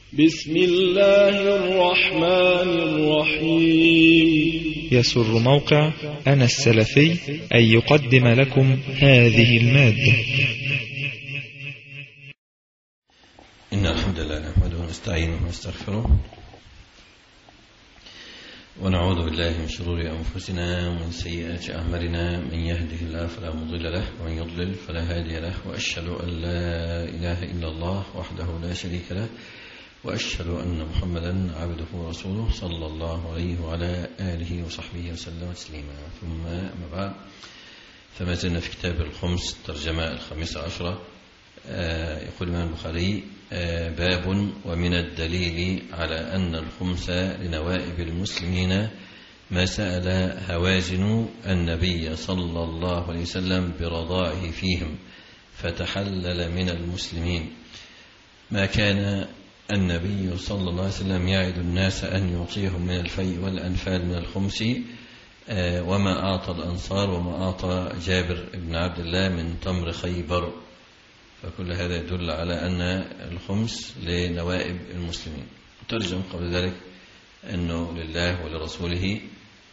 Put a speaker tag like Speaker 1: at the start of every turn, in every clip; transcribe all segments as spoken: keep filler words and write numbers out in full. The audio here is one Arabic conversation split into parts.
Speaker 1: بسم الله الرحمن الرحيم.
Speaker 2: يسر موقع أنا السلفي أن يقدم لكم هذه المادة.
Speaker 3: إن الحمد لله نحمده ونستعينه ونستغفره ونعوذ بالله من شرور أنفسنا ومن سيئات أعمالنا، من يهده الله فلا مضل له ومن يضلل فلا هادي له، وأشهد أن لا إله إلا الله وحده لا شريك له، وأشهد أن محمدا عبده ورسوله صلى الله عليه وعلى آله وصحبه وسلم تسليما. ثم أما بعد، فما زلنا في كتاب الخمس الترجمة الخامسة عشرة. آه يقول الإمام البخاري: آه باب ومن الدليل على أن الخمس لنوائب المسلمين ما سأل هوازن النبي صلى الله عليه وسلم برضائه فيهم فتحلل من المسلمين. ما كان النبي صلى الله عليه وسلم يعد الناس أن يعطيهم من الفيء والأنفال من الخمس آه وما أعطى الأنصار وما أعطى جابر بن عبد الله من تمر خيبر. فكل هذا يدل على أن الخمس لنوائب المسلمين. ترجم قبل ذلك أنه لله ولرسوله،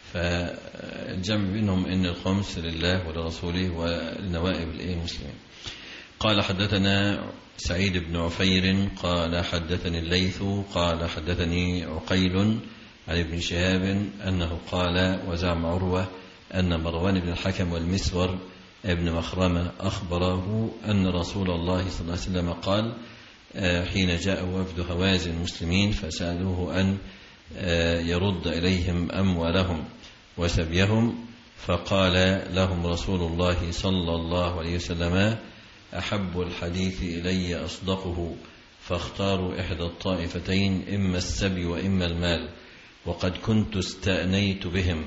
Speaker 3: فالجمع بينهم أن الخمس لله ولرسوله ولنوائب المسلمين. قال: حدثنا سعيد بن عفير قال حدثني الليث قال حدثني عقيل عن ابن شهاب أنه قال: وزعم عروة أن مروان بن الحكم والمسور ابن مخرمة أخبره أن رسول الله صلى الله عليه وسلم قال حين جاء وفد هوازن المسلمين فسألوه أن يرد إليهم أموالهم وسبيهم، فقال لهم رسول الله صلى الله عليه وسلم: أحب الحديث إلي أصدقه، فاختاروا إحدى الطائفتين، إما السبي وإما المال، وقد كنت استأنيت بهم.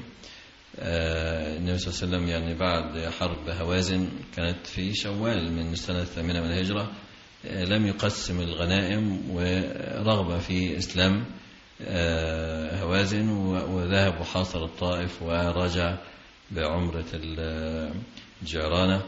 Speaker 3: النبي صلى الله عليه وسلم يعني بعد حرب هوازن كانت في شوال من السنة الثامنة من الهجرة لم يقسم الغنائم، ورغب في إسلام هوازن وذهب وحاصر الطائف ورجع بعمرة الجعرانة.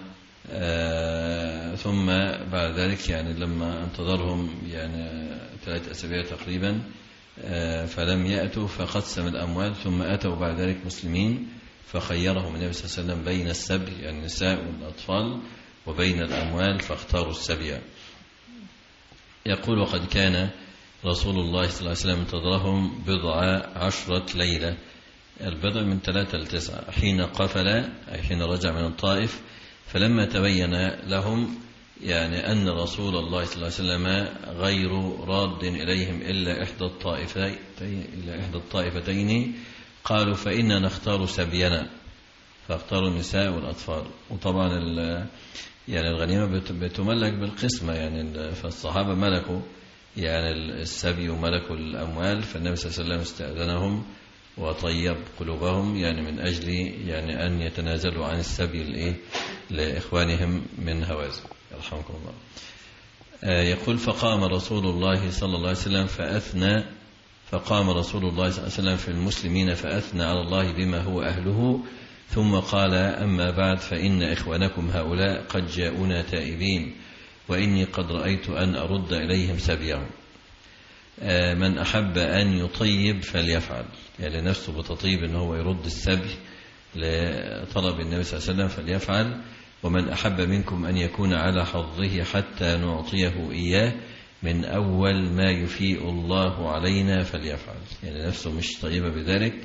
Speaker 3: ثم بعد ذلك يعني لما انتظرهم يعني ثلاثة أسابيع تقريبا فلم يأتوا فقسم الأموال، ثم أتوا بعد ذلك مسلمين فخيرهم النبي صلى الله عليه وسلم بين السبي يعني النساء والأطفال وبين الأموال، فاختاروا السبي. يقول: وقد كان رسول الله صلى الله عليه وسلم انتظرهم بضع عشرة ليلة، البضع من ثلاثة لتسعة، حين قفل أي حين رجع من الطائف، فلما تبين لهم يعني أن رسول الله صلى الله عليه وسلم غير راد إليهم إلا إحدى الطائفتين إلا إحدى الطائفتين قالوا: فإنا نختار سبينا، فاختاروا النساء والأطفال. وطبعا يعني الغنيمة بتملك بالقسمة، يعني فالصحابة ملكوا يعني السبي وملكوا الأموال، فالنبي صلى الله عليه وسلم استأذنهم وطيب قلوبهم يعني من أجل يعني أن يتنازلوا عن السبي الإيه لإخوانهم من هوازن يرحمكم الله. يقول: فقام رسول الله صلى الله عليه وسلم فأثنى فقام رسول الله صلى الله عليه وسلم في المسلمين فأثنى على الله بما هو أهله، ثم قال: أما بعد، فإن إخوانكم هؤلاء قد جاءونا تائبين، وإني قد رأيت أن أرد إليهم سبيهم. من أحب أن يطيب فليفعل، يعني نفسه بتطيب أنه هو يرد السبي لطلب النبي صلى الله عليه وسلم فليفعل. ومن أحب منكم أن يكون على حظه حتى نعطيه إياه من أول ما يفيء الله علينا فليفعل، يعني نفسه مش طيبة بذلك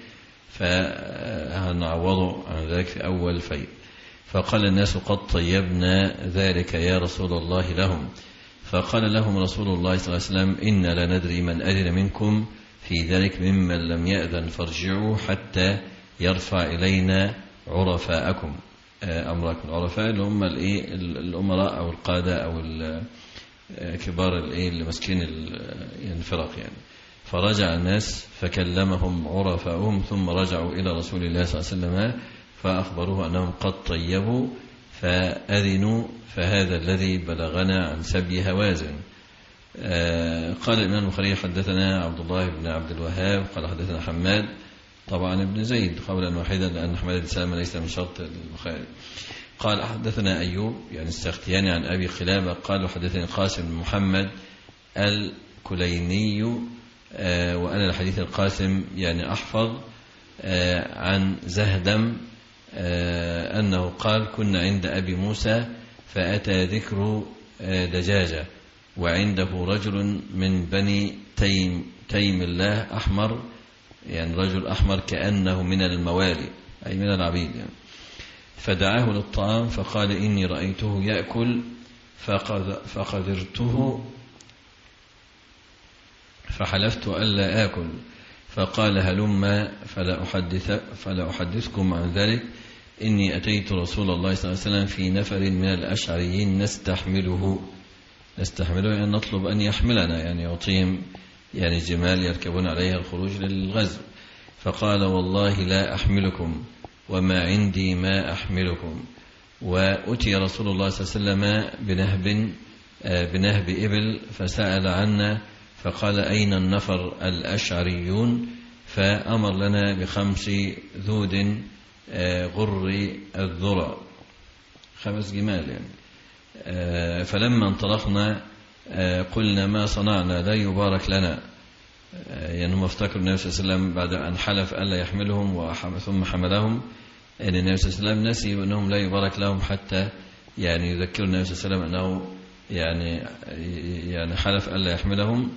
Speaker 3: فهنعوضه عن ذلك في أول فيء. فقال الناس: قد طيبنا ذلك يا رسول الله لهم. فقال لهم رسول الله صلى الله عليه وسلم: إنا لا ندري من أذن منكم في ذلك ممن لم يأذن، فارجعوا حتى يرفع إلينا عرفاءكم. أمركم العرفاء اللي هم الأمراء أو القادة أو كبار اللي مسكين الفرق يعني. فرجع الناس فكلمهم عرفاءهم، ثم رجعوا إلى رسول الله صلى الله عليه وسلم فأخبروه أنهم قد طيبوا فأذنوا، فهذا الذي بلغنا عن سبي هوازن. قال الإمام البخاري: حدثنا عبد الله بن عبد الوهاب قال حدثنا حماد، طبعا ابن زيد قولا واحدا لأن حماد بن سلمة ليس من شرط البخاري. قال حدثنا أيوب يعني السختياني عن أبي قلابة قال حدثني قاسم بن محمد الكليني، وأنا الحديث القاسم يعني أحفظ عن زهدم أنه قال: كنا عند أبي موسى فأتى ذكر دجاجة وعنده رجل من بني تيم تيم الله أحمر، يعني رجل أحمر كأنه من الموالي أي من العبيد يعني. فدعاه للطعام فقال: إني رأيته يأكل فقدرته فحلفت ألا آكل، فقال: هلما فلا, أحدث فلا أحدثكم عن ذلك، إني أتيت رسول الله صلى الله عليه وسلم في نفر من الأشعريين نستحمله نستحمله يعني نطلب أن يحملنا، يعني يعطيهم يعني جمال يركبون عليها الخروج للغزو. فقال: والله لا أحملكم وما عندي ما أحملكم. وأتي رسول الله صلى الله عليه وسلم بنهب بنهب إبل فسأل عنا فقال: أين النفر الأشعريون؟ فأمر لنا بخمس ذود غر الذرى، خمس جمال يعني. فلما انطلقنا قلنا: ما صنعنا لا يبارك لنا، يعني هم افتكروا النبي صلى الله عليه وسلم بعد أن حلف ألا يحملهم ثم حملهم أن النبي صلى الله عليه وسلم نسي أنهم لا يبارك لهم، حتى يعني يذكر النبي صلى الله عليه وسلم أنه يعني يعني حلف ألا يحملهم.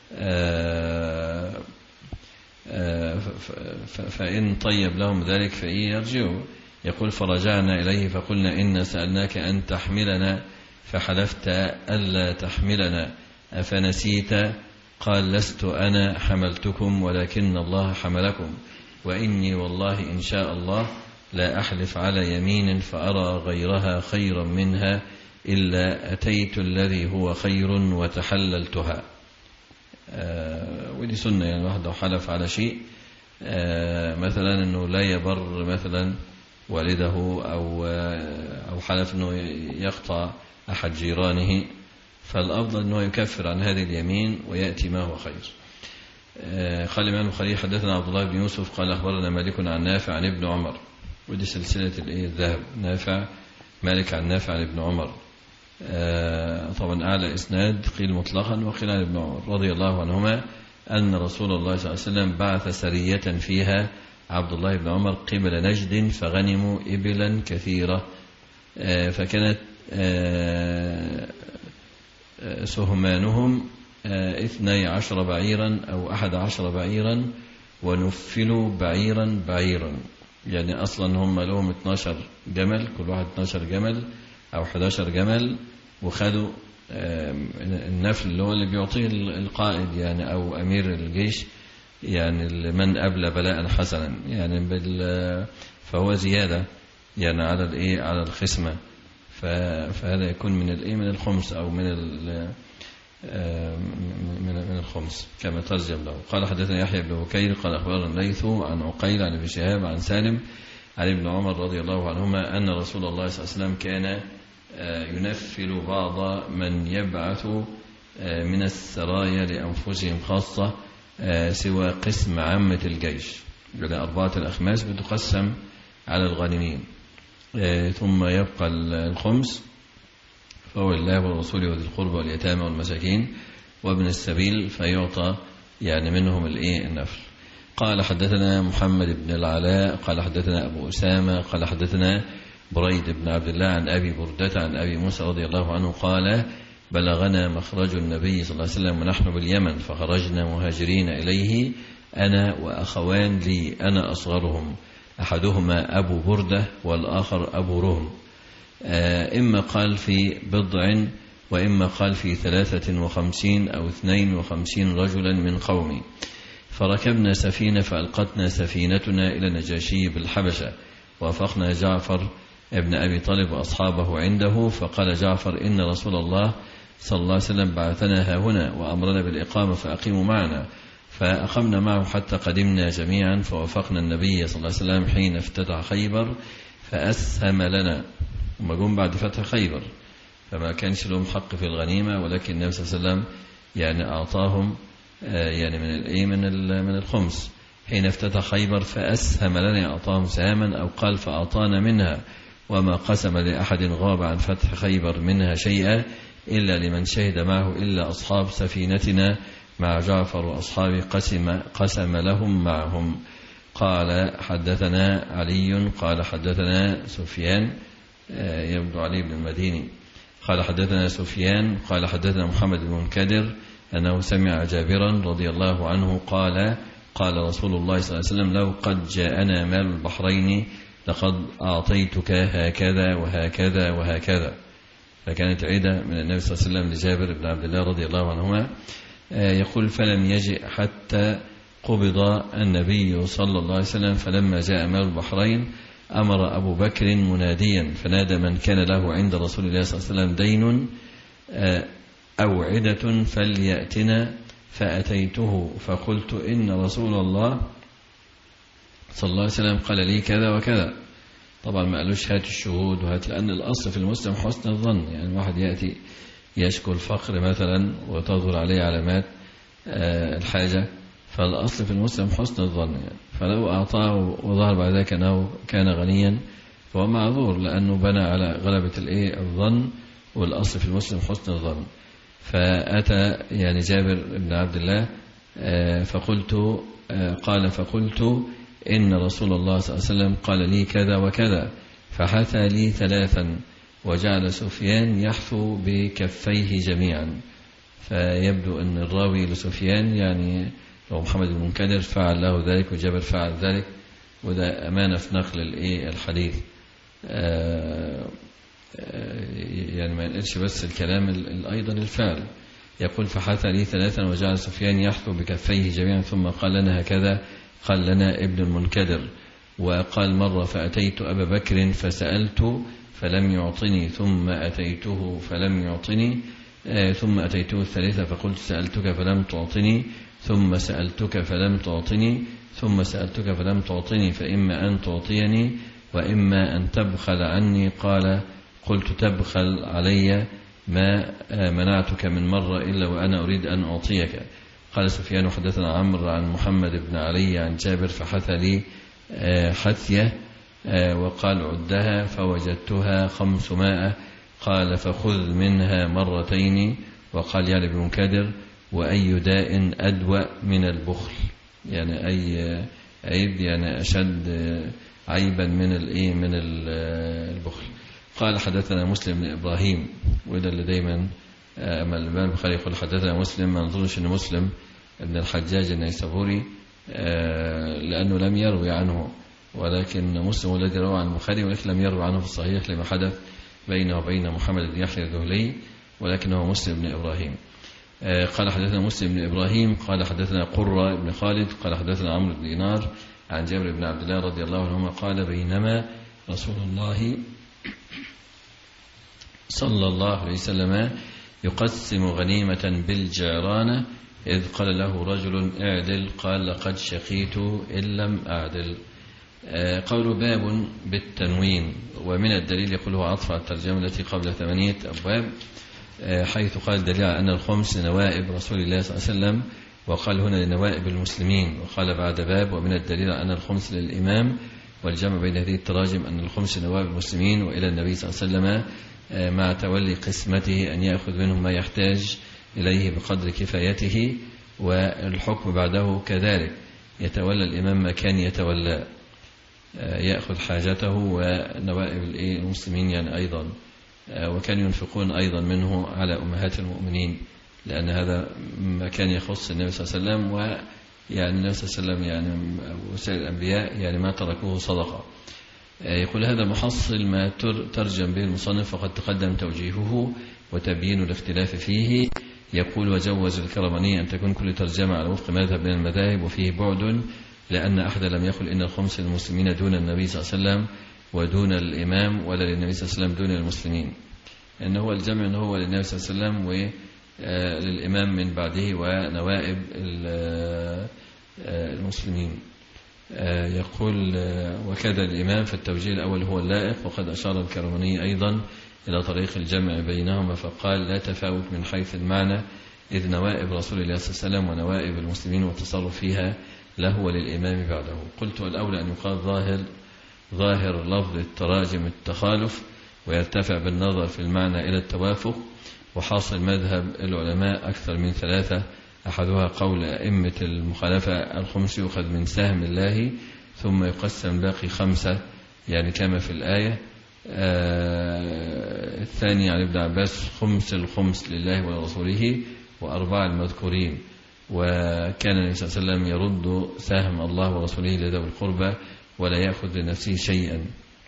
Speaker 3: فإن طيب لهم ذلك فإن يرجعوا. يقول: فرجعنا إليه فقلنا: إن سألناك أن تحملنا فحلفت ألا تحملنا أفنسيت؟ قال: لست أنا حملتكم ولكن الله حملكم، وإني والله إن شاء الله لا أحلف على يمين فأرى غيرها خيرا منها إلا أتيت الذي هو خير وتحللتها. آه ودي سنة، يعني واحد لو حلف على شيء آه مثلا أنه لا يبر مثلا والده أو, آه أو حلف أنه يقطع أحد جيرانه، فالأفضل أنه يكفر عن هذه اليمين ويأتي ما هو خير. آه قال الإمام البخاري: حدثنا عبد الله بن يوسف قال أخبرنا مالك عن نافع عن ابن عمر، ودي سلسلة الذهب، نافع مالك عن نافع عن ابن عمر. آه طبعا أعلى إسناد، قيل مطلقا وقيل عن ابن عمر رضي الله عنهما أن رسول الله صلى الله عليه وسلم بعث سرية فيها عبد الله بن عمر قبل نجد فغنموا إبلا كثيرة، آه فكانت آه سهمانهم آه اثني عشر بعيرا أو أحد عشر بعيرا ونفلوا بعيرا بعيرا، يعني أصلا هم لهم اثني عشر جمل، كل واحد اثني عشر جمل أو أحد عشر جمل، وخدوا النفل اللي هو اللي بيعطيه القائد يعني أو أمير الجيش، يعني من أبلى بلاء حسنا، يعني بال فهو زيادة يعني على الإيه على الخصمة، فهذا يكون من الإيه من الخمس أو من من من الخمس كما ترجم له. قال: حدثنا يحيى بن بكير قال أخبرنا الليث عن عقيل عن ابن شهاب عن سالم عن ابن عمر رضي الله عنهما أن رسول الله صلى الله عليه وسلم كان ينفل بعض من يبعث من السرايا لأنفسهم خاصة سوى قسم عامة الجيش، يعني أربعة الأخماس بتقسم على الغانمين، ثم يبقى الخمس فهو الله والرسول وذي القربى واليتامى والمساكين وابن السبيل فيعطى يعني منهم الايه النفل. قال: حدثنا محمد بن العلاء قال حدثنا أبو أسامة قال حدثنا بريد بن عبد الله عن أبي بردة عن أبي موسى رضي الله عنه قال: بلغنا مخرج النبي صلى الله عليه وسلم ونحن باليمن، فخرجنا مهاجرين إليه أنا وأخوان لي، أنا أصغرهم، أحدهما أبو بردة والآخر أبو رهم، إما قال في بضع وإما قال في ثلاثة وخمسين أو اثنين وخمسين رجلا من قومي، فركبنا سفينة فألقتنا سفينتنا إلى نجاشي بالحبشة، وافقنا جعفر ابن أبي طالب وأصحابه عنده، فقال جعفر: إن رسول الله صلى الله عليه وسلم بعثنا ها هنا وأمرنا بالإقامة فأقيموا معنا، فأقمنا معه حتى قدمنا جميعا، فوافقنا النبي صلى الله عليه وسلم حين افتتح خيبر فأسهم لنا، وما جم بعد فتح خيبر فما كانش لهم حق في الغنيمة، ولكن النبي صلى الله عليه وسلم يعني أعطاهم يعني من الإيه من من الخمس حين افتتح خيبر، فأسهم لنا أعطاهم سهاما، أو قال فأعطانا منها، وما قسم لأحد غاب عن فتح خيبر منها شيئا إلا لمن شهد معه إلا أصحاب سفينتنا مع جعفر وأصحابه قسم, قسم لهم معهم. قال حدثنا علي قال حدثنا سفيان يبدو علي بن المديني قال حدثنا سفيان قال حدثنا محمد بن منكدر أنه سمع جابرا رضي الله عنه قال قال رسول الله صلى الله عليه وسلم لو قد جاءنا مال البحرين لقد أعطيتك هكذا وهكذا وهكذا. فكانت عيدة من النبي صلى الله عليه وسلم لجابر بن عبد الله رضي الله عنهما يقول فلم يجئ حتى قبض النبي صلى الله عليه وسلم فلما جاء مال البحرين أمر أبو بكر مناديا فنادى من كان له عند رسول الله صلى الله عليه وسلم دين أوعدة فليأتنا فأتيته فقلت إن رسول الله صلى الله عليه وسلم قال لي كذا وكذا. طبعا ما قالوش هات الشهود وهات، لأن الأصل في المسلم حسن الظن. يعني واحد يأتي يشكو الفقر مثلا وتظهر عليه علامات الحاجة، فالأصل في المسلم حسن الظن يعني. فلو أعطاه وظهر بعد ذلك أنه كان غنيا فهو معذور، لأنه بنى على غلبة الإيه الظن، والأصل في المسلم حسن الظن. فأتى يعني جابر بن عبد الله فقلت قال فقلت إن رسول الله صلى الله عليه وسلم قال لي كذا وكذا، فحثى لي ثلاثا وجعل سفيان يحثو بكفيه جميعا. فيبدو أن الراوي لسفيان يعني لو محمد بن منكدر فعل له ذلك وجابر فعل ذلك، وده أمانة في نقل الحديث. يعني ما ينقلش بس الكلام أيضا الفعل. يقول فحثى لي ثلاثا وجعل سفيان يحثو بكفيه جميعا ثم قال لنا هكذا قال لنا ابن المنكدر. وقال مرة فأتيت أبا بكر فسألت فلم يعطني ثم أتيته فلم يعطني ثم أتيته الثالثة فقلت سألتك فلم تعطني ثم سألتك فلم تعطني ثم سألتك فلم تعطني فإما أن تعطيني وإما أن تبخل عني. قال قلت تبخل علي ما منعتك من مرة إلا وأنا أريد أن أعطيك. قال سفيان حدثنا عمرو عن محمد بن علي عن جابر فحث لي حثية وقال عدها فوجدتها خمسمائة. قال فخذ منها مرتين. وقال يعني ابن منكدر وأي داء أدوأ من البخل، يعني أي عيب يعني أشد عيبا من الإيه من البخل. قال حدثنا مسلم بن إبراهيم، وده اللي دايما أما الإمام البخاري يقول حدثنا مسلم، ما نظنش أن مسلم ابن الحجاج النيسابوري لأنه لم يروي عنه، ولكن مسلم الذي روى عن البخاري ولكن لم يروي عنه في الصحيح لما حدث بينه وبين محمد بن يحيى الذهلي، ولكنه مسلم بن إبراهيم. قال حدثنا مسلم بن إبراهيم قال حدثنا قرة بن خالد قال حدثنا عمرو بن دينار عن جابر بن عبد الله رضي الله عنهما قال بينما رسول الله صلى الله عليه وسلم يقسم غنيمة بالجعرانة إذ قال له رجل اعدل قال لقد شقيت إن لم أعدل. قول باب بالتنوين، ومن الدليل يقول هو عطف على الترجمة التي قبل ثمانية أبواب، حيث قال دليل على أن الخمس نوائب رسول الله صلى الله عليه وسلم، وقال هنا لنوائب المسلمين. وقال بعد باب ومن الدليل على أن الخمس للإمام، والجمع بين هذه التراجم أن الخمس نوائب المسلمين وإلى النبي صلى الله عليه وسلم مع تولي قسمته أن يأخذ منهم ما يحتاج إليه بقدر كفايته، والحكم بعده كذلك يتولى الإمام ما كان يتولى يأخذ حاجته ونوائب المسلمين يعني أيضا، وكان ينفقون أيضا منه على أمهات المؤمنين، لأن هذا ما كان يخص النبي صلى الله عليه وسلم، ويعني النبي صلى الله عليه وسلم يعني وسائر الأنبياء يعني ما تركوه صدقة. يقول هذا محصل ما ترجم به المصنف وقد تقدم توجيهه وتبيين الاختلاف فيه. يقول وجوز الكرماني أن تكون كل ترجمة على وفق مذهب من المذاهب، وفيه بعد لأن أحد لم يقل إن الخمس للمسلمين دون النبي صلى الله عليه وسلم ودون الإمام، ولا للنبي صلى الله عليه وسلم دون المسلمين، إن هو الجمع إن هو للنبي صلى الله عليه وسلم وللإمام من بعده ونوائب المسلمين. يقول وكذا الإمام، فالتوجيه الأول هو اللائق. وقد أشار الكرماني أيضا إلى طريق الجمع بينهما فقال لا تفاوت من حيث المعنى، إذ نوائب رسول الله صلى الله عليه وسلم ونوائب المسلمين والتصرف فيها له وللإمام بعده. قلت والأولى أن يقال ظاهر ظاهر لفظ التراجم التخالف، ويرتفع بالنظر في المعنى إلى التوافق، وحاصل مذهب العلماء أكثر من ثلاثة أحدها قول أئمة المخالفة الخمس يؤخذ من سهم الله ثم يقسم باقي خمسة يعني كما في الآية. آه الثاني عن ابن عباس خمس الخمس لله ولرسوله وأرباع المذكورين، وكان النبي صلى الله عليه وسلم يرد سهم الله ورسوله لذوي القربى ولا يأخذ لنفسه شيئا.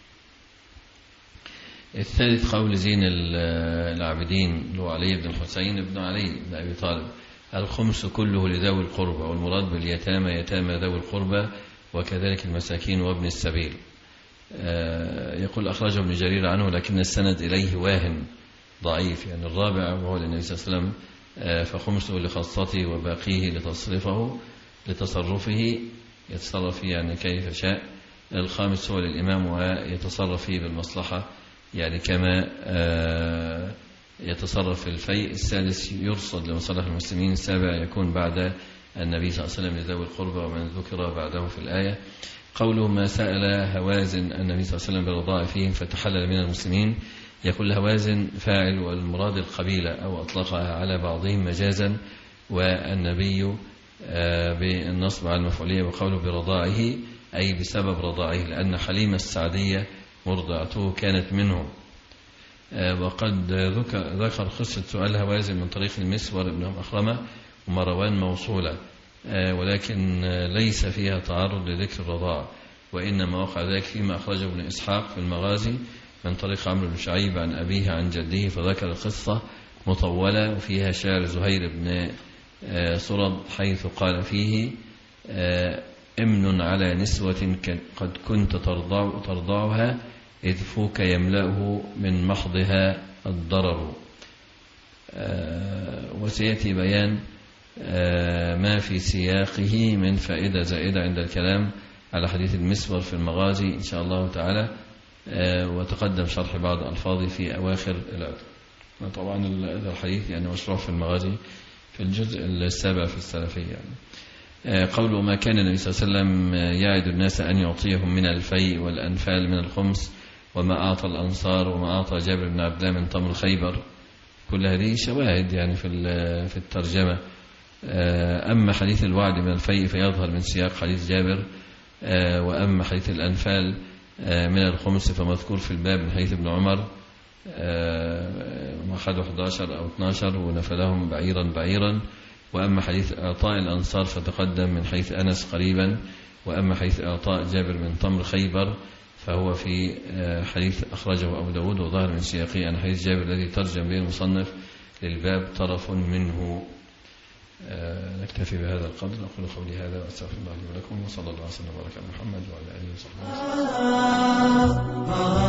Speaker 3: الثالث قول زين العابدين له علي بن الحسين بن علي بن أبي طالب الخمس كله لذوي القربى، والمراد باليتامى يتامى ذوي القربى وكذلك المساكين وابن السبيل. يقول أخرجه ابن جرير عنه لكن السند إليه واهن ضعيف. يعني الرابع وهو للنبي صلى الله عليه وسلم فخمسه لخاصته وباقيه لتصرفه لتصرفه يتصرف فيه يعني كيف شاء. الخامس هو للإمام ويتصرف فيه بالمصلحة يعني كما يتصرف في الفيء. السادس يرصد لمصالح المسلمين. السابع يكون بعد النبي صلى الله عليه وسلم لذوي القربى ومن ذكر بعده في الآية. قوله ما سأل هوازن النبي صلى الله عليه وسلم بالرضاع فيهم فتحلل من المسلمين، يقول هوازن فاعل والمراد القبيلة أو أطلقها على بعضهم مجازا، والنبي بالنصب على المفعولية وقوله برضاعه أي بسبب رضاعه، لأن حليمة السعدية مرضعته كانت منه. وقد ذكر قصة سؤال هوازن من طريق المسور بن أخرمة ومروان موصولة، ولكن ليس فيها تعرض لذكر الرضاع، وإنما وقع ذلك فيما أخرجه ابن إسحاق في المغازي من طريق عمرو بن شعيب عن أبيه عن جده، فذكر القصة مطولة وفيها شعر زهير بن سرد حيث قال فيه امن على نسوة قد كنت ترضع ترضعها إذ فوك يملأه من محضها الضرر. وسيأتي بيان ما في سياقه من فائدة زائدة عند الكلام على حديث المسور في المغازي إن شاء الله تعالى، وتقدم شرح بعض ألفاظه في أواخر الأدب. طبعا هذا الحديث يعني مشروع في المغازي في الجزء السابع في السلفية. يعني قوله ما كان النبي صلى الله عليه وسلم يعد الناس أن يعطيهم من الفيء والأنفال من الخمس وما أعطى الأنصار وما أعطى جابر بن عبد الله من تمر خيبر، كل هذه شواهد يعني في في الترجمة. أما حديث الوعد من الفيء فيظهر من سياق حديث جابر، وأما حديث الأنفال من الخمس فمذكور في الباب من حديث ابن عمر أخذوا أحد عشر أو اثني عشر ونفلهم بعيرا بعيرا. وأما حديث إعطاء الأنصار فتقدم من حيث أنس قريبا. وأما حديث إعطاء جابر من تمر خيبر فهو في حديث أخرجه أبو داود وظهر من سياقه عن حديث جابر الذي ترجم به المصنف للباب طرف منه. نكتفي بهذا القدر. أقول قولي هذا وأستغفر الله لي ولكم، وصلى الله وسلم وبارك على محمد وعلى آله وصحبه وسلم.